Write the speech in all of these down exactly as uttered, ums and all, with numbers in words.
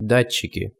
Датчики.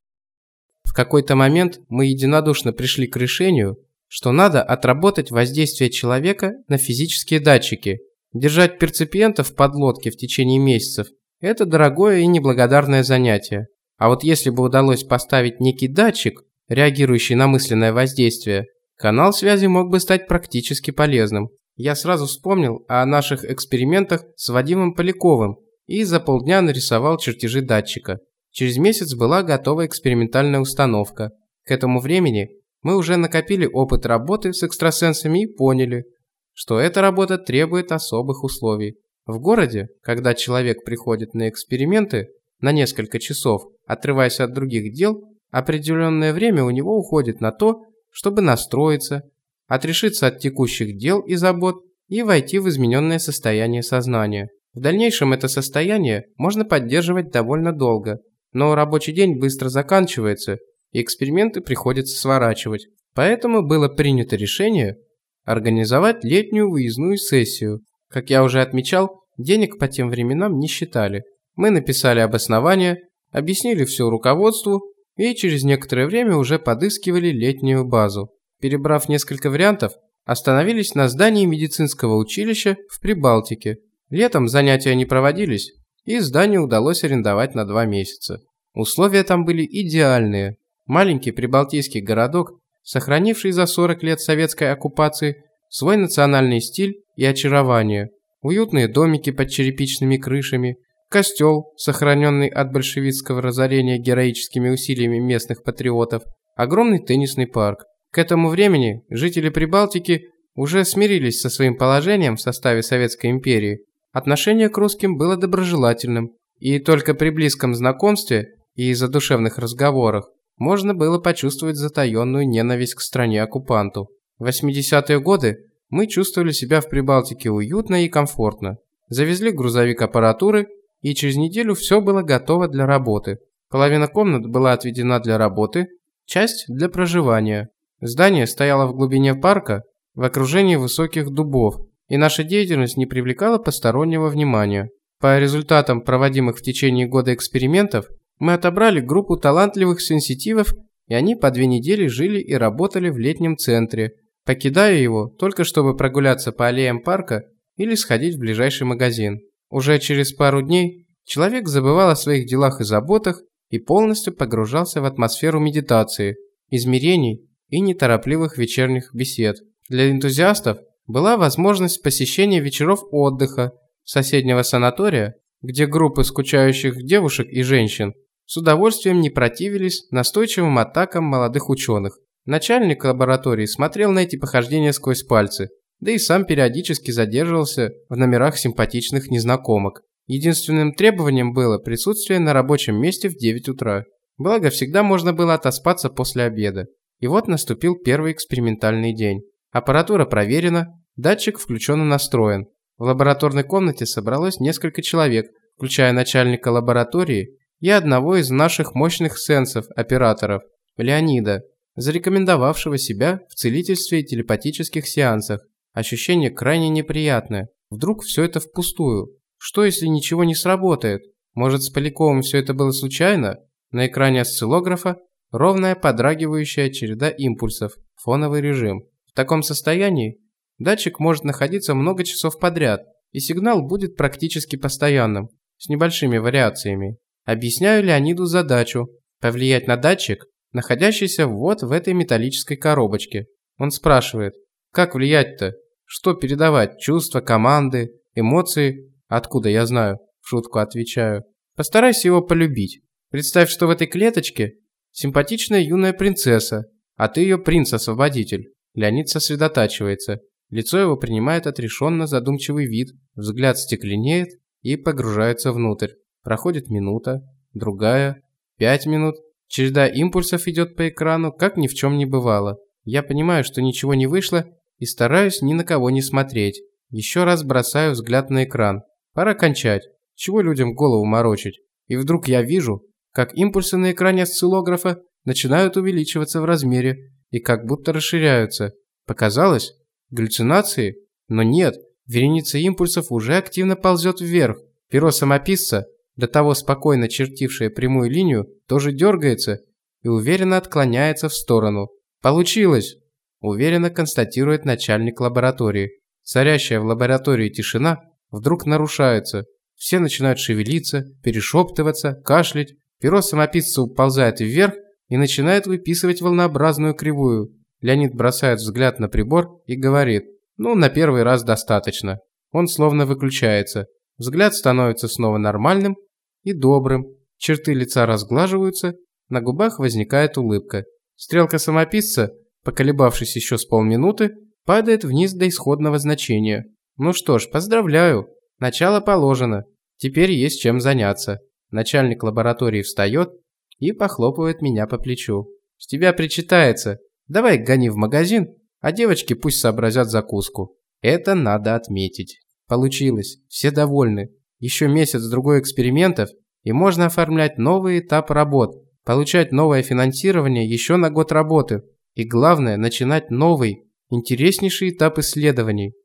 В какой-то момент мы единодушно пришли к решению, что надо отработать воздействие человека на физические датчики. Держать перципиента в подлодке в течение месяцев – это дорогое и неблагодарное занятие. А вот если бы удалось поставить некий датчик, реагирующий на мысленное воздействие, канал связи мог бы стать практически полезным. Я сразу вспомнил о наших экспериментах с Вадимом Поляковым и за полдня нарисовал чертежи датчика. Через месяц была готова экспериментальная установка. К этому времени мы уже накопили опыт работы с экстрасенсами и поняли, что эта работа требует особых условий. В городе, когда человек приходит на эксперименты на несколько часов, отрываясь от других дел, определенное время у него уходит на то, чтобы настроиться, отрешиться от текущих дел и забот и войти в измененное состояние сознания. В дальнейшем это состояние можно поддерживать довольно долго, но рабочий день быстро заканчивается, и эксперименты приходится сворачивать. Поэтому было принято решение организовать летнюю выездную сессию. Как я уже отмечал, денег по тем временам не считали. Мы написали обоснование, объяснили все руководству и через некоторое время уже подыскивали летнюю базу. Перебрав несколько вариантов, остановились на здании медицинского училища в Прибалтике. Летом занятия не проводились, и здание удалось арендовать на два месяца. Условия там были идеальные. Маленький прибалтийский городок, сохранивший за сорок лет советской оккупации свой национальный стиль и очарование. Уютные домики под черепичными крышами, костел, сохраненный от большевистского разорения героическими усилиями местных патриотов, огромный теннисный парк. К этому времени жители Прибалтики уже смирились со своим положением в составе Советской империи. Отношение к русским было доброжелательным, и только при близком знакомстве и задушевных разговорах можно было почувствовать затаенную ненависть к стране-оккупанту. В восьмидесятые годы мы чувствовали себя в Прибалтике уютно и комфортно. Завезли грузовик аппаратуры, и через неделю все было готово для работы. Половина комнат была отведена для работы, часть для проживания. Здание стояло в глубине парка, в окружении высоких дубов, и наша деятельность не привлекала постороннего внимания. По результатам проводимых в течение года экспериментов мы отобрали группу талантливых сенситивов, и они по две недели жили и работали в летнем центре, покидая его только чтобы прогуляться по аллеям парка или сходить в ближайший магазин. Уже через пару дней человек забывал о своих делах и заботах и полностью погружался в атмосферу медитации, измерений и неторопливых вечерних бесед. Для энтузиастов была возможность посещения вечеров отдыха соседнего санатория, где группы скучающих девушек и женщин с удовольствием не противились настойчивым атакам молодых ученых. Начальник лаборатории смотрел на эти похождения сквозь пальцы, да и сам периодически задерживался в номерах симпатичных незнакомок. Единственным требованием было присутствие на рабочем месте в девять утра. Благо, всегда можно было отоспаться после обеда. И вот наступил первый экспериментальный день. Аппаратура проверена, датчик включен и настроен. В лабораторной комнате собралось несколько человек, включая начальника лаборатории и одного из наших мощных сенсов-операторов, Леонида, зарекомендовавшего себя в целительстве и телепатических сеансах. Ощущение крайне неприятное. Вдруг все это впустую? Что, если ничего не сработает? Может, с Поляковым все это было случайно? На экране осциллографа ровная подрагивающая череда импульсов, фоновый режим. В таком состоянии датчик может находиться много часов подряд, и сигнал будет практически постоянным, с небольшими вариациями. Объясняю Леониду задачу – повлиять на датчик, находящийся вот в этой металлической коробочке. Он спрашивает, как влиять-то? Что передавать? Чувства, команды, эмоции? Откуда я знаю? В шутку отвечаю. Постарайся его полюбить. Представь, что в этой клеточке симпатичная юная принцесса, а ты ее принц-освободитель. Леонид сосредотачивается. Лицо его принимает отрешенно задумчивый вид, взгляд стекленеет и погружается внутрь. Проходит минута, другая, пять минут. Череда импульсов идет по экрану, как ни в чем не бывало. Я понимаю, что ничего не вышло, и стараюсь ни на кого не смотреть. Еще раз бросаю взгляд на экран. Пора кончать. Чего людям голову морочить? И вдруг я вижу, как импульсы на экране осциллографа начинают увеличиваться в размере и как будто расширяются. Показалось? Галлюцинации? Но нет, вереница импульсов уже активно ползет вверх. Перо самописца до того спокойно чертившая прямую линию, тоже дергается и уверенно отклоняется в сторону. «Получилось!» – уверенно констатирует начальник лаборатории. Царящая в лаборатории тишина вдруг нарушается. Все начинают шевелиться, перешептываться, кашлять. Перо самописца уползает вверх и начинает выписывать волнообразную кривую. Леонид бросает взгляд на прибор и говорит: «Ну, на первый раз достаточно». Он словно выключается. Взгляд становится снова нормальным и добрым. Черты лица разглаживаются, на губах возникает улыбка. Стрелка самописца, поколебавшись еще с полминуты, падает вниз до исходного значения. Ну что ж, поздравляю. Начало положено. Теперь есть чем заняться. Начальник лаборатории встает и похлопывает меня по плечу. «С тебя причитается. Давай гони в магазин, а девочки пусть сообразят закуску». Это надо отметить. Получилось. Все довольны. Еще месяц-другой экспериментов, и можно оформлять новый этап работ, получать новое финансирование еще на год работы. И главное, начинать новый, интереснейший этап исследований.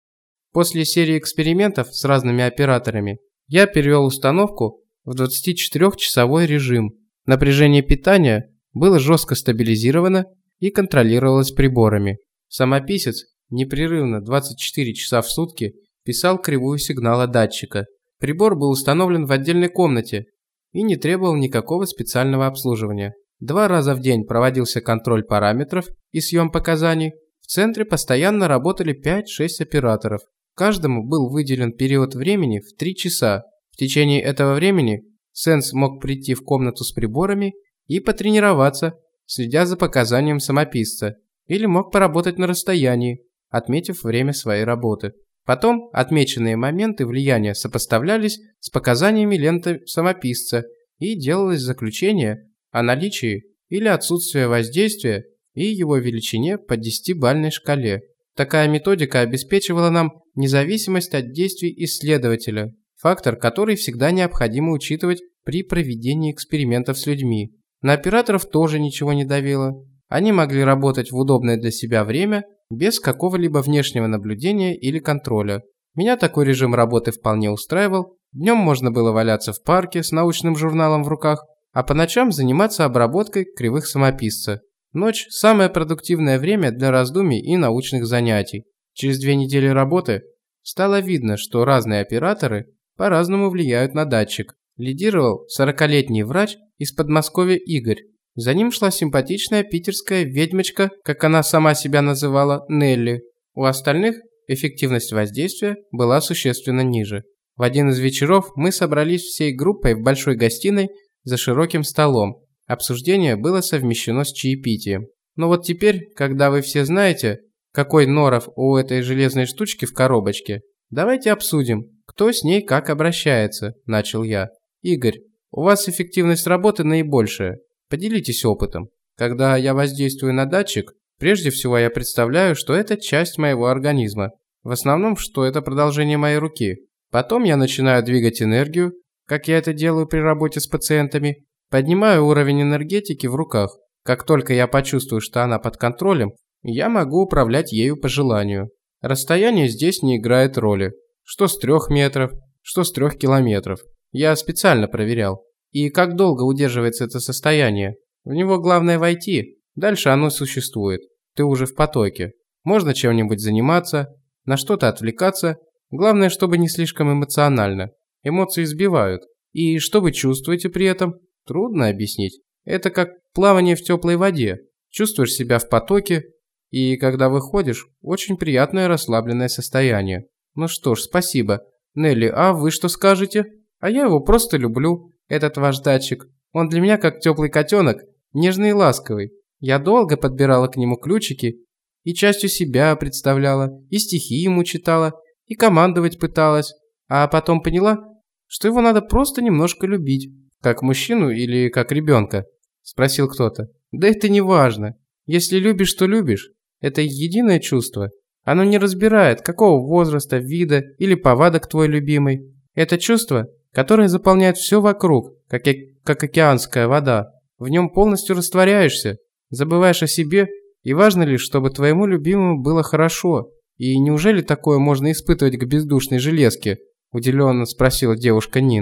После серии экспериментов с разными операторами я перевел установку в двадцатичетырёхчасовой режим. Напряжение питания было жестко стабилизировано и контролировалось приборами. Самописец непрерывно двадцать четыре часа в сутки писал кривую сигнала датчика. Прибор был установлен в отдельной комнате и не требовал никакого специального обслуживания. Два раза в день проводился контроль параметров и съем показаний. В центре постоянно работали пять-шесть операторов. Каждому был выделен период времени в три часа. В течение этого времени Сенс мог прийти в комнату с приборами и потренироваться, следя за показанием самописца, или мог поработать на расстоянии, отметив время своей работы. Потом отмеченные моменты влияния сопоставлялись с показаниями ленты самописца и делалось заключение о наличии или отсутствии воздействия и его величине по десятибалльной шкале. Такая методика обеспечивала нам независимость от действий исследователя, фактор, который всегда необходимо учитывать при проведении экспериментов с людьми. На операторов тоже ничего не давило. Они могли работать в удобное для себя время, без какого-либо внешнего наблюдения или контроля. Меня такой режим работы вполне устраивал. Днем можно было валяться в парке с научным журналом в руках, а по ночам заниматься обработкой кривых самописца. Ночь – самое продуктивное время для раздумий и научных занятий. Через две недели работы стало видно, что разные операторы по-разному влияют на датчик. Лидировал сорокалетний врач из Подмосковья Игорь. За ним шла симпатичная питерская ведьмочка, как она сама себя называла, Нелли. У остальных эффективность воздействия была существенно ниже. В один из вечеров мы собрались всей группой в большой гостиной за широким столом. Обсуждение было совмещено с чаепитием. Но вот теперь, когда вы все знаете, какой норов у этой железной штучки в коробочке, давайте обсудим, кто с ней как обращается, начал я. Игорь, у вас эффективность работы наибольшая. Поделитесь опытом. Когда я воздействую на датчик, прежде всего я представляю, что это часть моего организма. В основном, что это продолжение моей руки. Потом я начинаю двигать энергию, как я это делаю при работе с пациентами. Поднимаю уровень энергетики в руках. Как только я почувствую, что она под контролем, я могу управлять ею по желанию. Расстояние здесь не играет роли. Что с трех метров, что с трех километров. Я специально проверял. И как долго удерживается это состояние? В него главное войти. Дальше оно существует. Ты уже в потоке. Можно чем-нибудь заниматься, на что-то отвлекаться. Главное, чтобы не слишком эмоционально. Эмоции сбивают. И что вы чувствуете при этом? Трудно объяснить. Это как плавание в теплой воде. Чувствуешь себя в потоке, и когда выходишь, очень приятное расслабленное состояние. Ну что ж, спасибо. Нелли, а вы что скажете? А я его просто люблю, этот ваш датчик. Он для меня как теплый котенок, нежный и ласковый. Я долго подбирала к нему ключики, и частью себя представляла, и стихи ему читала, и командовать пыталась. А потом поняла, что его надо просто немножко любить. «Как мужчину или как ребенка?» – спросил кто-то. «Да это не важно. Если любишь, то любишь. Это единое чувство. Оно не разбирает, какого возраста, вида или повадок твой любимый. Это чувство, которое заполняет все вокруг, как, как океанская вода. В нем полностью растворяешься, забываешь о себе, и важно лишь, чтобы твоему любимому было хорошо. И неужели такое можно испытывать к бездушной железке?» – удивленно спросила девушка Нина.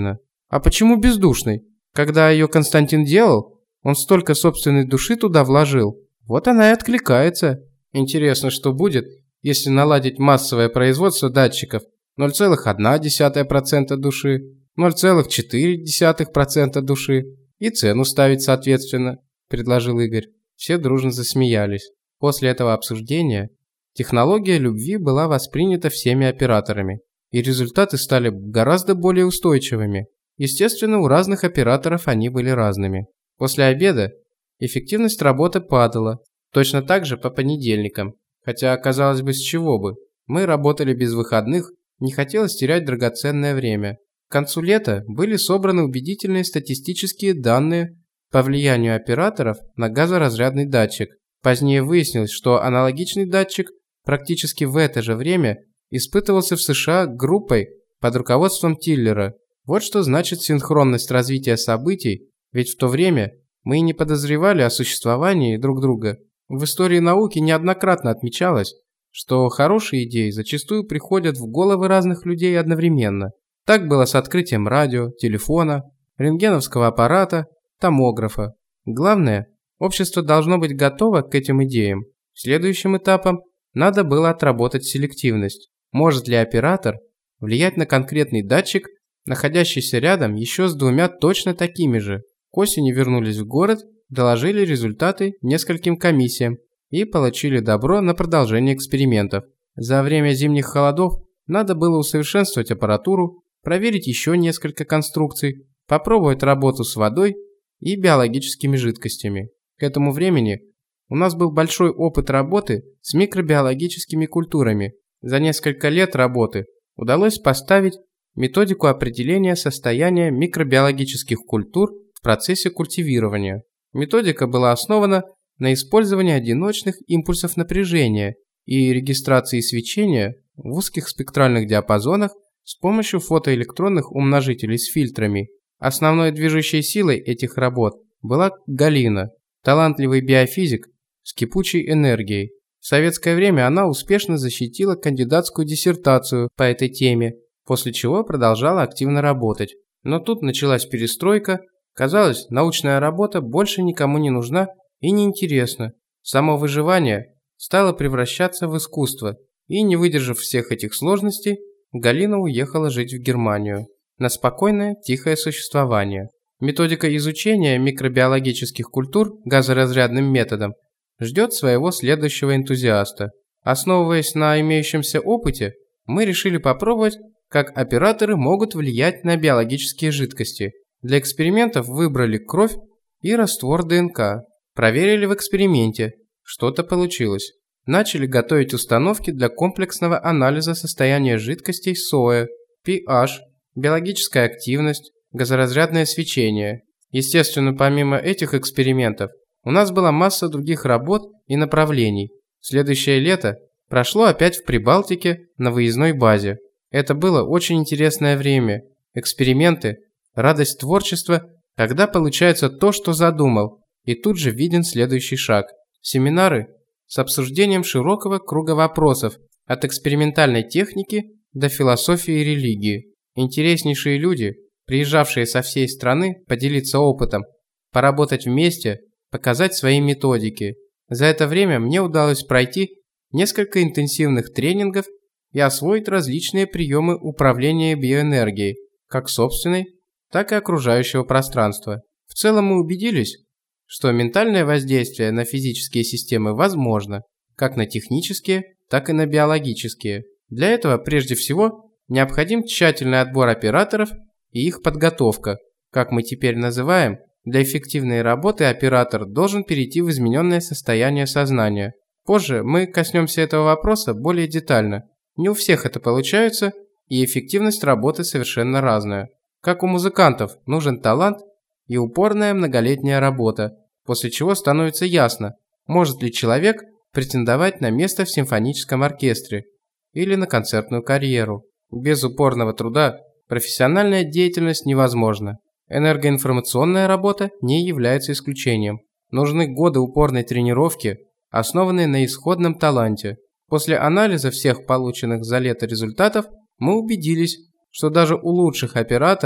А почему бездушной? Когда ее Константин делал, он столько собственной души туда вложил. Вот она и откликается. Интересно, что будет, если наладить массовое производство датчиков ноль целых одна десятая процента души, ноль целых четыре десятых процента души и цену ставить соответственно, предложил Игорь. Все дружно засмеялись. После этого обсуждения технология любви была воспринята всеми операторами, и результаты стали гораздо более устойчивыми. Естественно, у разных операторов они были разными. После обеда эффективность работы падала, точно так же по понедельникам, хотя, казалось бы, с чего бы. Мы работали без выходных, не хотелось терять драгоценное время. К концу лета были собраны убедительные статистические данные по влиянию операторов на газоразрядный датчик. Позднее выяснилось, что аналогичный датчик практически в это же время испытывался в США группой под руководством Тиллера. Вот что значит синхронность развития событий, ведь в то время мы и не подозревали о существовании друг друга. В истории науки неоднократно отмечалось, что хорошие идеи зачастую приходят в головы разных людей одновременно. Так было с открытием радио, телефона, рентгеновского аппарата, томографа. Главное, общество должно быть готово к этим идеям. Следующим этапом надо было отработать селективность. Может ли оператор влиять на конкретный датчик, находящийся рядом еще с двумя точно такими же? К осени вернулись в город, доложили результаты нескольким комиссиям и получили добро на продолжение экспериментов. За время зимних холодов надо было усовершенствовать аппаратуру, проверить еще несколько конструкций, попробовать работу с водой и биологическими жидкостями. К этому времени у нас был большой опыт работы с микробиологическими культурами. За несколько лет работы удалось поставить методику определения состояния микробиологических культур в процессе культивирования. Методика была основана на использовании одиночных импульсов напряжения и регистрации свечения в узких спектральных диапазонах с помощью фотоэлектронных умножителей с фильтрами. Основной движущей силой этих работ была Галина, талантливый биофизик с кипучей энергией. В советское время она успешно защитила кандидатскую диссертацию по этой теме, после чего продолжала активно работать. Но тут началась перестройка, казалось, научная работа больше никому не нужна и не интересна. Само выживание стало превращаться в искусство, и, не выдержав всех этих сложностей, Галина уехала жить в Германию на спокойное, тихое существование. Методика изучения микробиологических культур газоразрядным методом ждет своего следующего энтузиаста. Основываясь на имеющемся опыте, мы решили попробовать, как операторы могут влиять на биологические жидкости. Для экспериментов выбрали кровь и раствор ДНК. Проверили в эксперименте. Что-то получилось. Начали готовить установки для комплексного анализа состояния жидкостей СОЭ, pH, биологическая активность, газоразрядное свечение. Естественно, помимо этих экспериментов, у нас была масса других работ и направлений. Следующее лето прошло опять в Прибалтике на выездной базе. Это было очень интересное время. Эксперименты, радость творчества, когда получается то, что задумал, и тут же виден следующий шаг. Семинары с обсуждением широкого круга вопросов, от экспериментальной техники до философии и религии. Интереснейшие люди, приезжавшие со всей страны, поделиться опытом, поработать вместе, показать свои методики. За это время мне удалось пройти несколько интенсивных тренингов и освоить различные приемы управления биоэнергией, как собственной, так и окружающего пространства. В целом мы убедились, что ментальное воздействие на физические системы возможно, как на технические, так и на биологические. Для этого прежде всего необходим тщательный отбор операторов и их подготовка. Как мы теперь называем, для эффективной работы оператор должен перейти в измененное состояние сознания. Позже мы коснемся этого вопроса более детально. Не у всех это получается, и эффективность работы совершенно разная. Как у музыкантов нужен талант и упорная многолетняя работа, после чего становится ясно, может ли человек претендовать на место в симфоническом оркестре или на концертную карьеру. Без упорного труда профессиональная деятельность невозможна. Энергоинформационная работа не является исключением. Нужны годы упорной тренировки, основанные на исходном таланте. После анализа всех полученных за лето результатов мы убедились, что даже у лучших операторов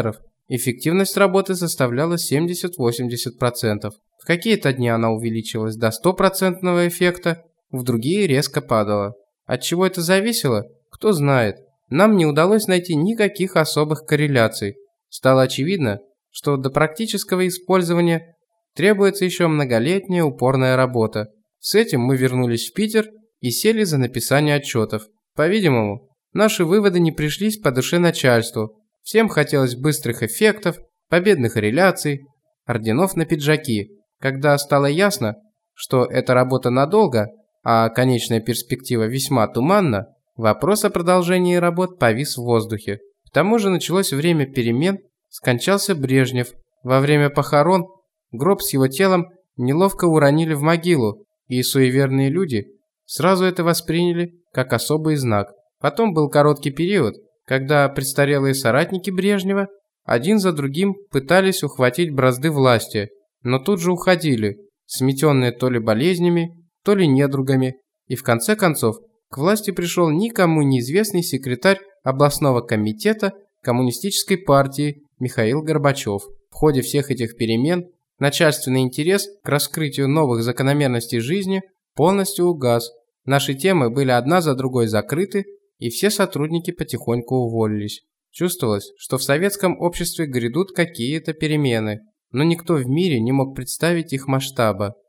Эффективность работы составляла семьдесят-восемьдесят процентов. В какие-то дни она увеличилась до стопроцентного эффекта, в другие резко падала. От чего это зависело, кто знает. Нам не удалось найти никаких особых корреляций. Стало очевидно, что до практического использования требуется еще многолетняя упорная работа. С этим мы вернулись в Питер и сели за написание отчетов. По-видимому, наши выводы не пришлись по душе начальству. Всем хотелось быстрых эффектов, победных реляций, орденов на пиджаки. Когда стало ясно, что эта работа надолго, а конечная перспектива весьма туманна, вопрос о продолжении работ повис в воздухе. К тому же началось время перемен, скончался Брежнев. Во время похорон гроб с его телом неловко уронили в могилу, и суеверные люди сразу это восприняли как особый знак. Потом был короткий период, когда престарелые соратники Брежнева один за другим пытались ухватить бразды власти, но тут же уходили, сметенные то ли болезнями, то ли недругами, и в конце концов к власти пришел никому неизвестный секретарь областного комитета Коммунистической партии Михаил Горбачев. В ходе всех этих перемен начальственный интерес к раскрытию новых закономерностей жизни полностью угас. Наши темы были одна за другой закрыты, и все сотрудники потихоньку уволились. Чувствовалось, что в советском обществе грядут какие-то перемены, но никто в мире не мог представить их масштаба.